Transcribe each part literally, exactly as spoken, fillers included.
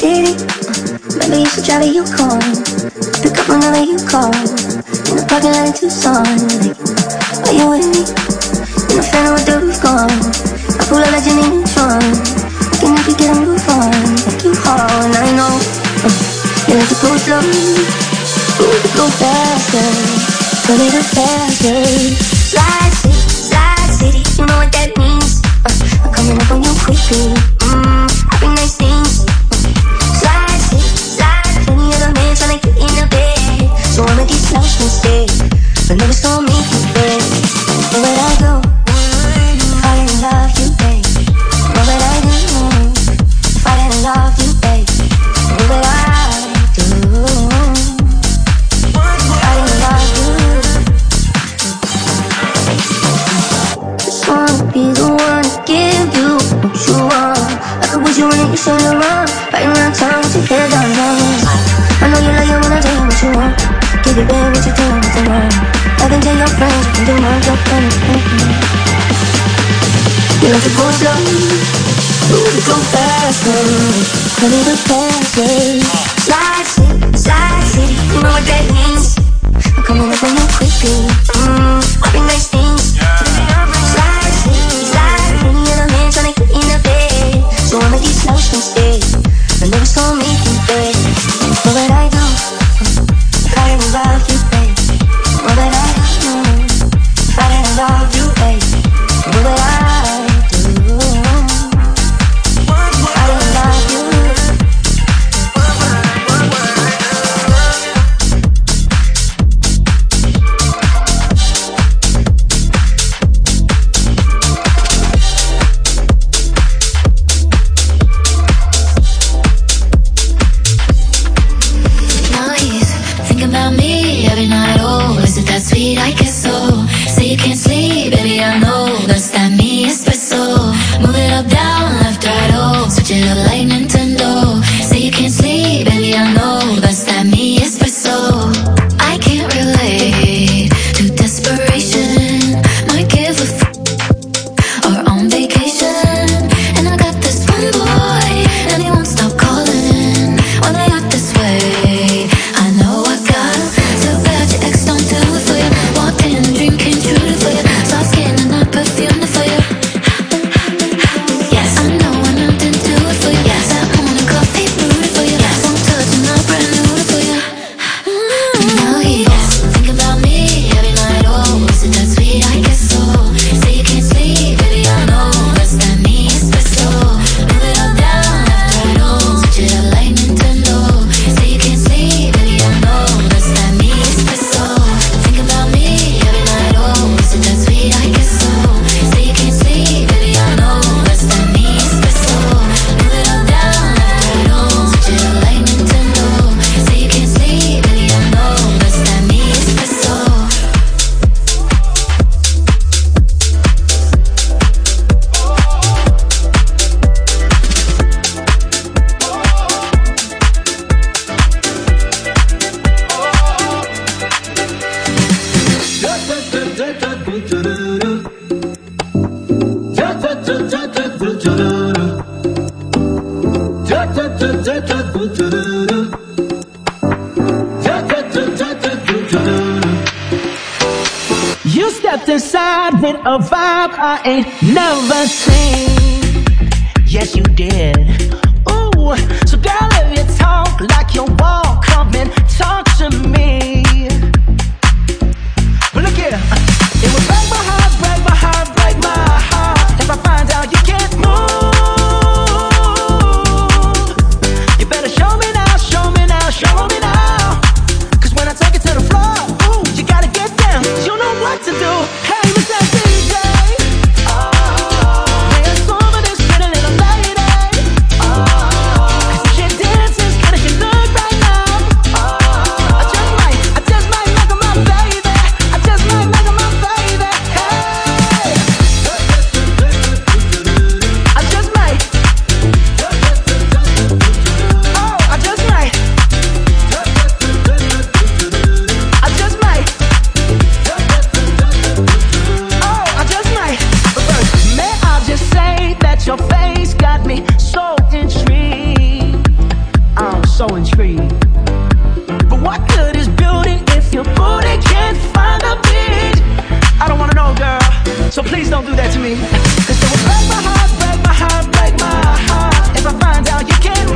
city. Maybe you should drive a Yukon. Pick up whenever you call. In the parking lot in Tucson. Like, are you with me? In the Phantom with the roof gone. I pull out like Jimmy Neutron. I can help you get a move on. Like you haul, and I know uh, you like to go slow. But we could go faster. A little faster. Slide city, slide city. You know what that means. uh, I'm coming up on you quickly. Mmm, happy nice things. Slide city, slide. Plenty of the men tryna get in the bed. So I'ma get slouched instead. But never saw me bed. Where would I go? If I didn't love you, babe. What would I do? If I didn't love you, babe. What would I do? If I didn't love you. Just wanna be the one to give you what you want. I could put you in it, you should around. Riding around town with your head down low. I know you like it when I tell you what you want. Give it back what you tell me to want. I can tell your friends, you can do my job anything. You like to go slow, but we go faster. A little faster. Slide city, slide city. You know what that means. I'm coming up on you quickly. Mmm, happy nice things. Slide city, slide. Plenty of the men tryna get in the bed. So I'ma get slouched instead. I never saw me in bed. What would I do if I didn't love you, babe? What would I do if I didn't love you, babe? What would I do if I didn't love you? Sweet, I guess so. Say you can't sleep, baby, I know. That's that me espresso. Move it up, down, left, right, oh. Switch it up like Nintendo. Say you can't sleep, baby, I know. That's that me espresso. I can't relate to desperation. Might give a f or on vacation. And I got this one boy, and he won't stop calling when I act this way. I know I got too bad your ex don't do it for you. Walked in, a dream came true for you. Soft skin and I perfumed it for you. Yes, I know I didn't do it for you. Yes, that morning coffee brewed it for you. Yes, won't touch and I brand new it for you. Mm-hmm. Now he's thinking about me every night. Oh, is it that sweet? I guess so. Say you can't sleep, baby, I know. That's that me espresso. Move it up, down, left, right, oh. Switch it up like Nintendo. Say you can't sleep, baby, I know. That's that me espresso. Think about me every night, oh. Is it that sweet? I guess so. Say you can't sleep, baby, I know. That's that me espresso. Move it up, down, left, right, oh. Switch it up like Nintendo. Say you can't sleep, baby, I know. That's that me espresso. You stepped inside with a vibe I ain't never seen. Yes, you did. Ooh, so girl, if you talk like you walk, come and talk to me. But look here, it would break my heart, break my heart, break my heart if I find out you can't move. You better show me now, show me now, show me now. Cause when I take it to the floor, ooh, you gotta get down. You know what to do. Hey, Mister D J, oh, play a song for this pretty little lady. Oh, so intrigued. But what good is building if your booty can't find a beat? I don't wanna know, girl, so please don't do that to me. Cause it will break my heart, break my heart, break my heart if I find out you can't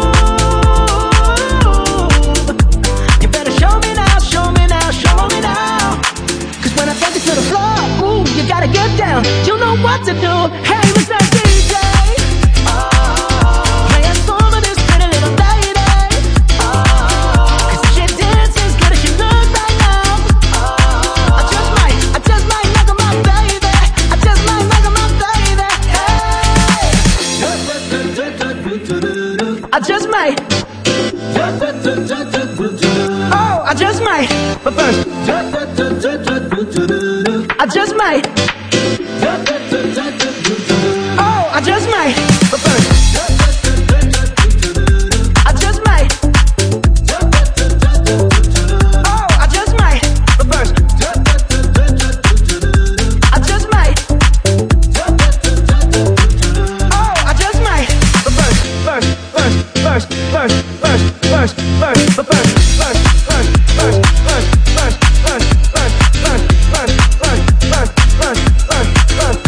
move. You better show me now, show me now, show me now. Cause when I take it to the floor, ooh, you gotta get down. You know what to do. Hey, Mister D J, oh, play a song of this pretty little lady. Oh, cause she dances as good as she looks right now. Oh, I just might, I just might knock her my baby. I just might knock her my baby. Hey, I just might. Oh, I just might. But first, I just might. Oh, I just might. But first, I just might. Oh, I just might. But first, I just might. Oh, I just might. But first, first, first, first, first, first, first, first, but first, first, first, first, first, first, first, first, first, first, first, first, first, first, first,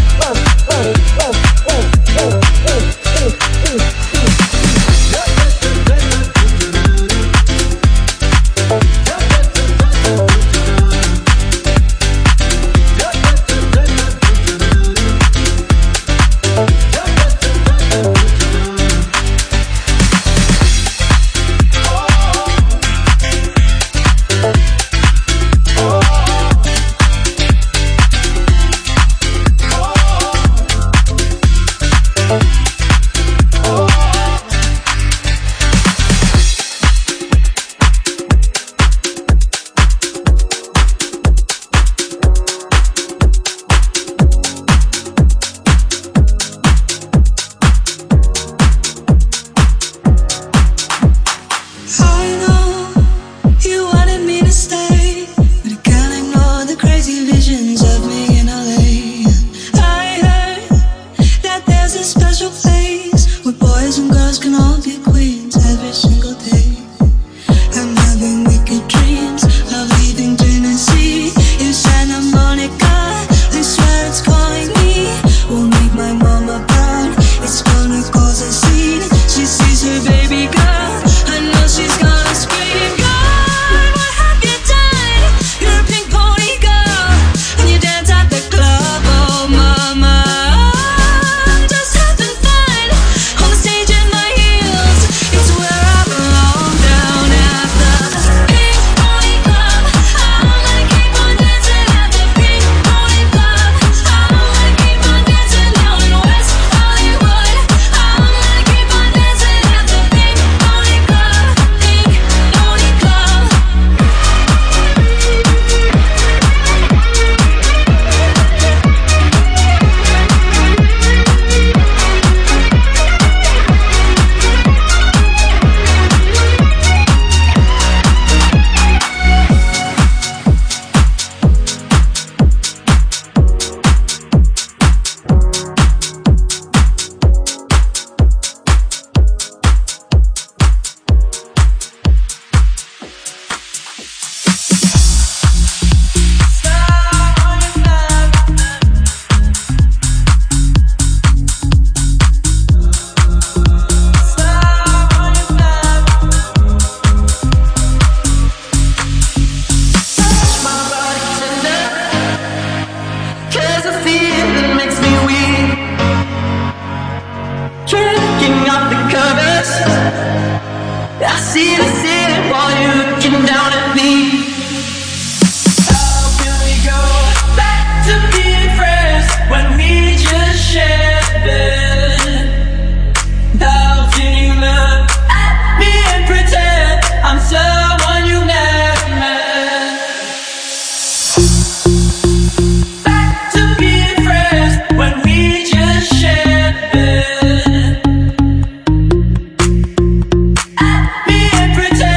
pretend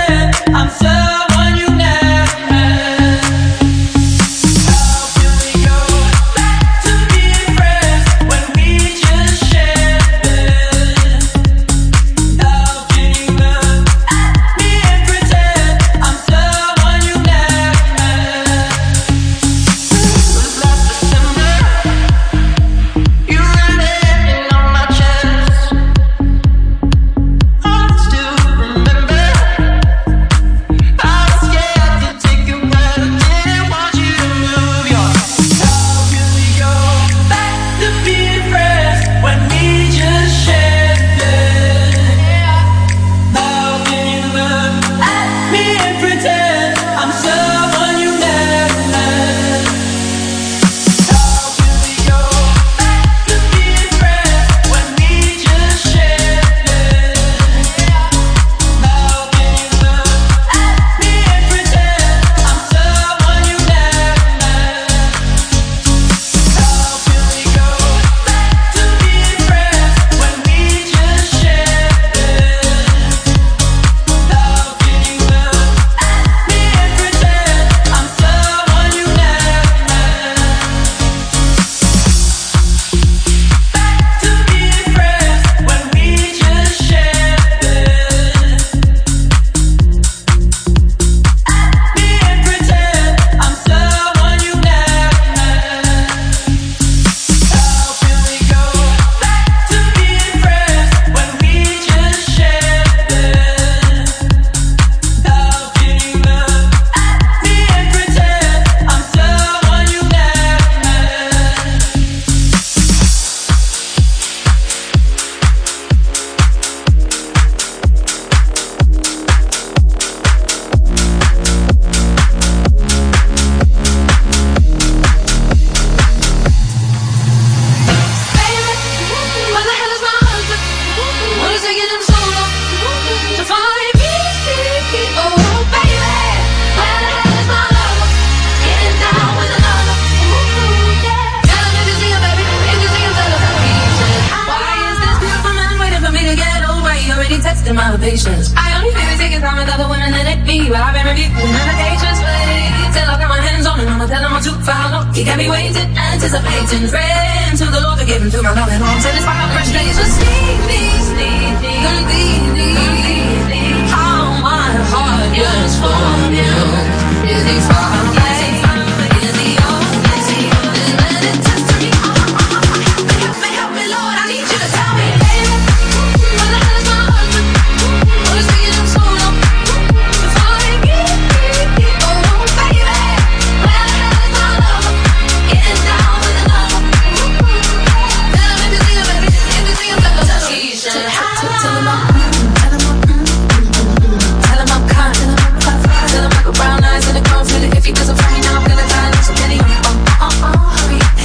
testing my patience. I only feel taking time with other women than it be, but I've been reviewing medications. Wait till I got my hands on it, I'ma tell him I'm too far. No, he got me waiting, anticipating, praying to the Lord to give him to my loving arms. And it's my fresh days, just leave me, leave me, leave me, leave me. How my heart yearns for you. Is he far away? Is he only? Is let it test me? Help me, help me, Lord, I need you to tell me, baby, where the hell is my husband? What is taking so long to find me? Oh, baby, where the hell is my lover? Getting down with another. Tell him if you see him, baby, if you see him, let me tell you. Tell him I'm, tell him I'm, tell him I'm kind. Tell him I got brown eyes and a girl feel it. If he doesn't find me now, I'm gonna die. So can he hurry up? Uh, uh, uh, hurry up.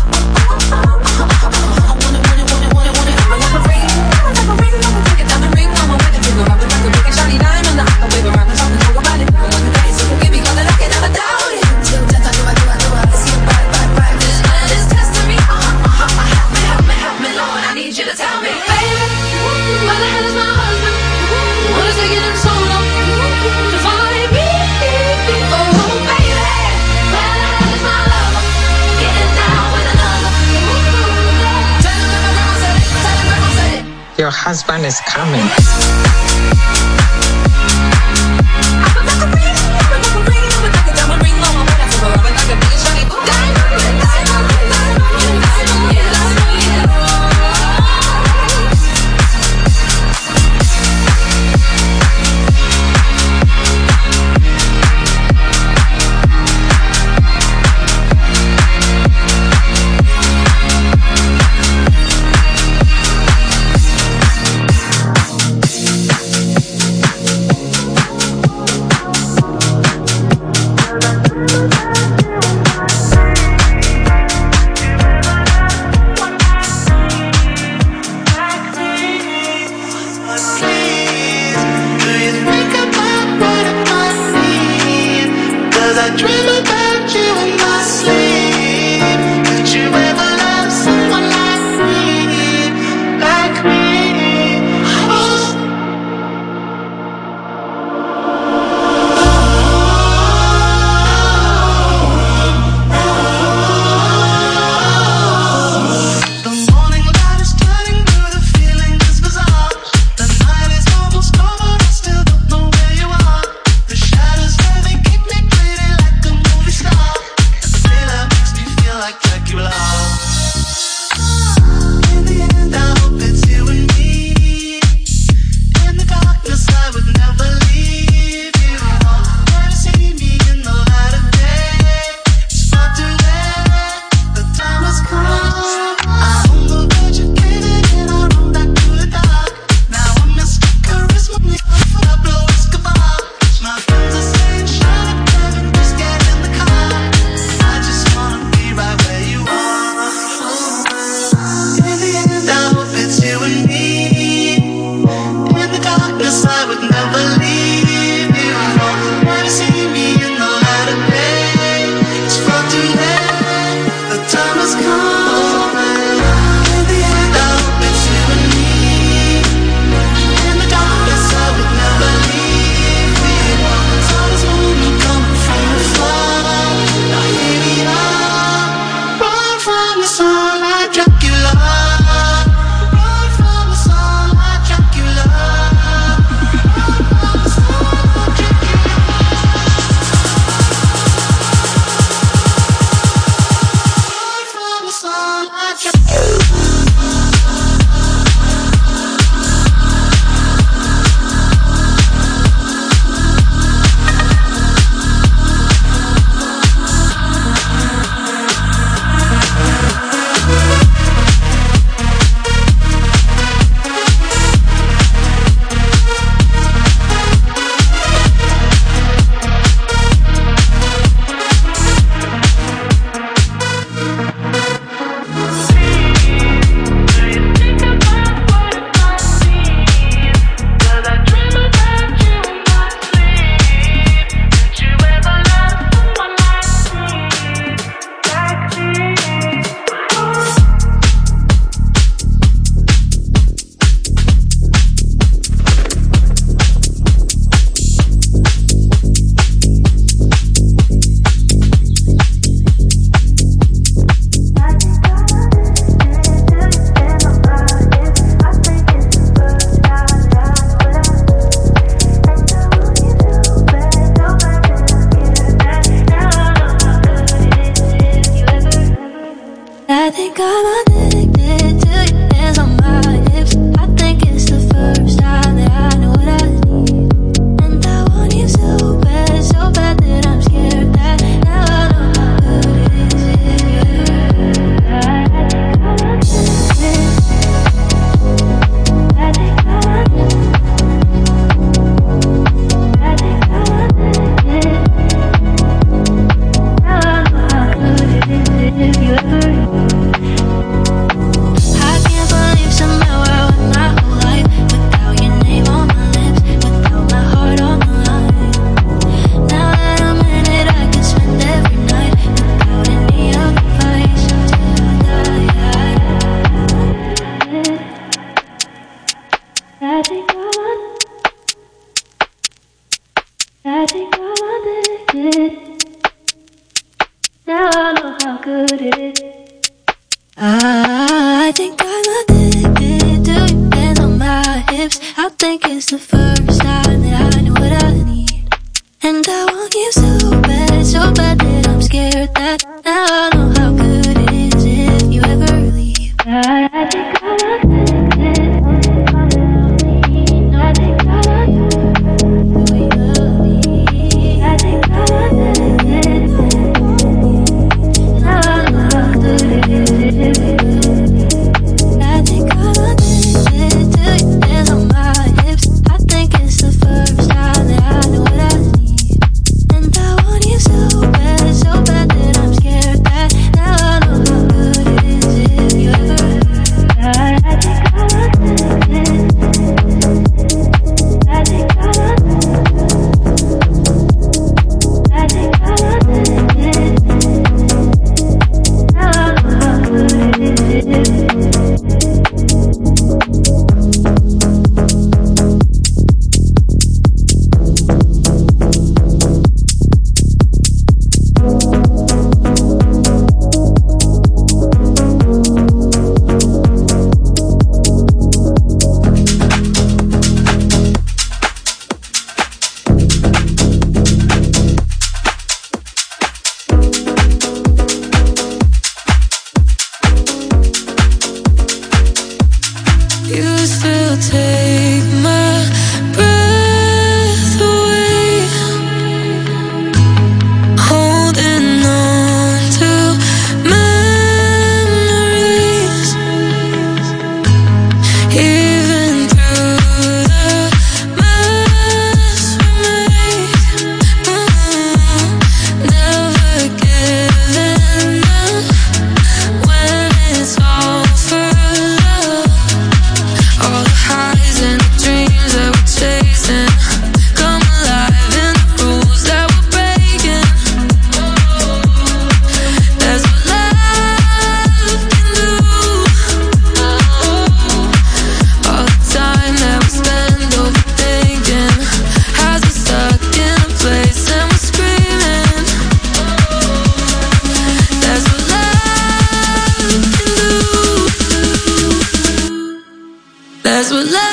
I want it, want it, want it, want it, want it. I'm like a ring, I'm like a ring, I'm a take it down the ring. I'm a wedding ring, I'm like a big and shiny diamond. I wave around and talk and talk about it. I'm like a face, so give me cause I can never doubt it. Till death I do, I do, I do, I see it, bye, bye, bye. This man is testing me. Uh, uh, uh, help me, help me, help me, Lord, I need you to tell me, baby, where the hell is my husband? What is taking him so long to find me? Oh, baby, where the hell is my lover? Getting down with another. Tell him that my grandma said it. Tell him grandma said it. Your husband is coming. Keep me pretty like a I think I'm addicted. Now I know how good it is. I think I'm addicted to your hands on my hips. I think it's the first time that I know what I need. And I want you so bad, so bad that I'm scared that now I know how good it is if you ever leave. I, I think I'm addicted. I think I'm addicted. The way you love me. I think I'm addicted. Now I know how good it is if you ever leave. I think I'm addicted to your hands on my hips. I think it's the first time that I know what I need. And I want you so bad, so bad that I'm scared that now I know how good it is if you ever leave. I, I think I'm addicted. I think I'm addicted. I think I'm addicted. Now I know how good it is if you ever leave. You still take my breath away, holding on to memories, even through the mess we make. Mm-hmm. Never giving up when it's all for love. All the highs and the dreams that we're chasing come alive in the rules that we're breaking. That's what love can do. All the time that we spend overthinking has us stuck in a place and we're screaming. That's what love can do. That's what love.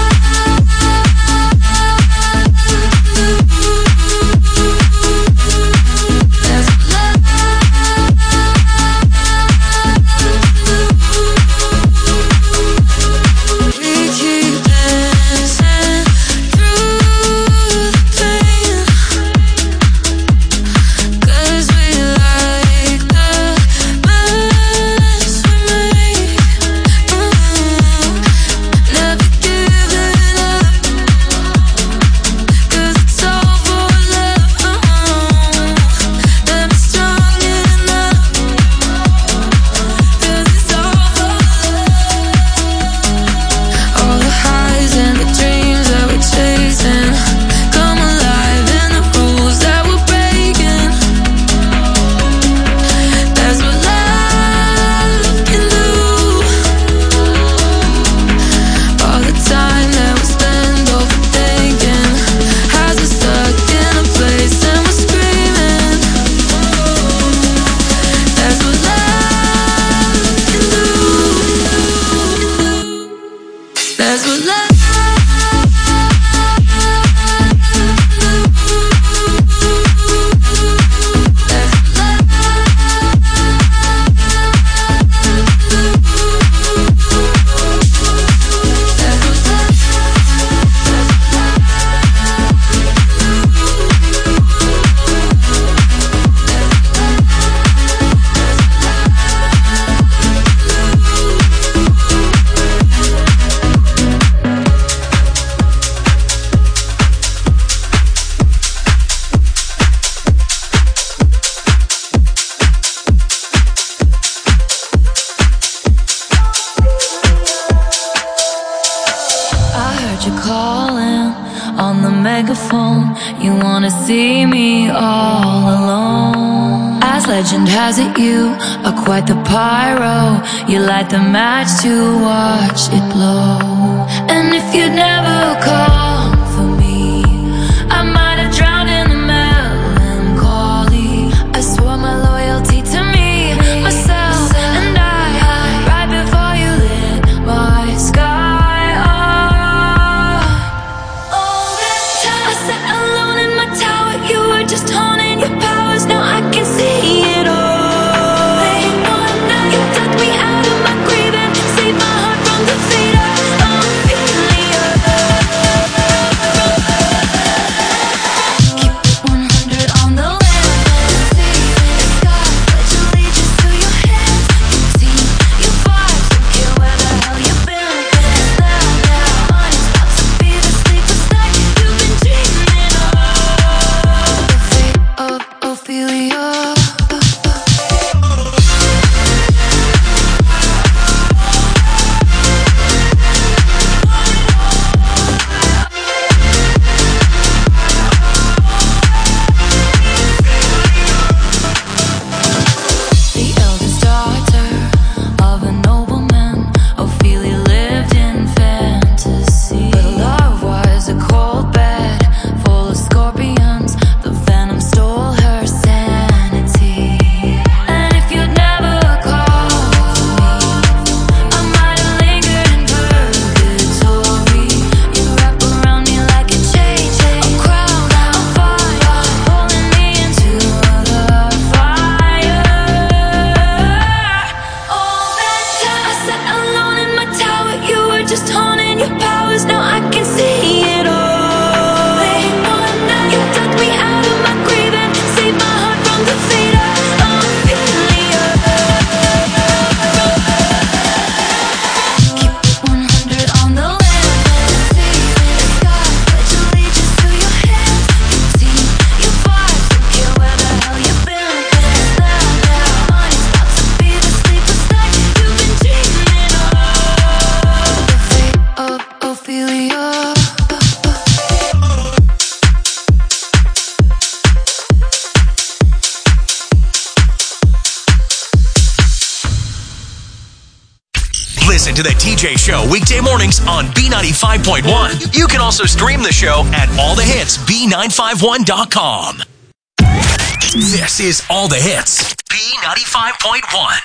That's what love. We keep dancing through the pain, 'cause we like the mess we make. Mm-hmm. Never giving up, 'cause it's all for love. Never strong enough, 'cause it's all for love. All the highs and the dreams that we're chasing come alive in the rules that we're breaking. That's what love can do. All the time that we spend overthinking has us stuck in a place and we're screaming. That's what love can do. That's what love. I heard you calling on the megaphone. You wanna see me all alone. As legend has it, you are quite the pyro. You light the match to watch it blow. And if you'd never come for me, I might have drowned sat alone in my tower. You were just honing your powers. Now I can see it all. They wonder. You dug me out of my grave and saved my heart from the fate of Ophelia. Keep it one hundred on the land. See the sky, pledge allegiance to your hands. Your team, your vibe, don't care where the hell you've been. Now, now, money's about to be the sleepless night you've been dreaming of. The fate of Ophelia. The eldest daughter of a nobleman, Ophelia lived in fantasy. But love was a cold bed full of scorpions. The venom stole her sanity. And if you'd never called me, I might have lingered in purgatory. You wrap around me like a chain, a crown of fire, pulling me into the fire. All that time I sat alone in my tower. You were just honing your powers. Now I can see it all. They wonder. You dug me out of my grave and saved my heart from the fate of Ophelia. Keep it one hundred on the land. See the sky, pledge allegiance to your hands. Your team, your vibe, don't care where the hell you've been. Now, now, money's about to be the sleepless night you've been dreaming of. The fate of Ophelia. Listen to the T J Show weekday mornings on B ninety-five point one. You can also stream the show at all the hits B nine five one dot com. This is All the Hits B ninety-five point one.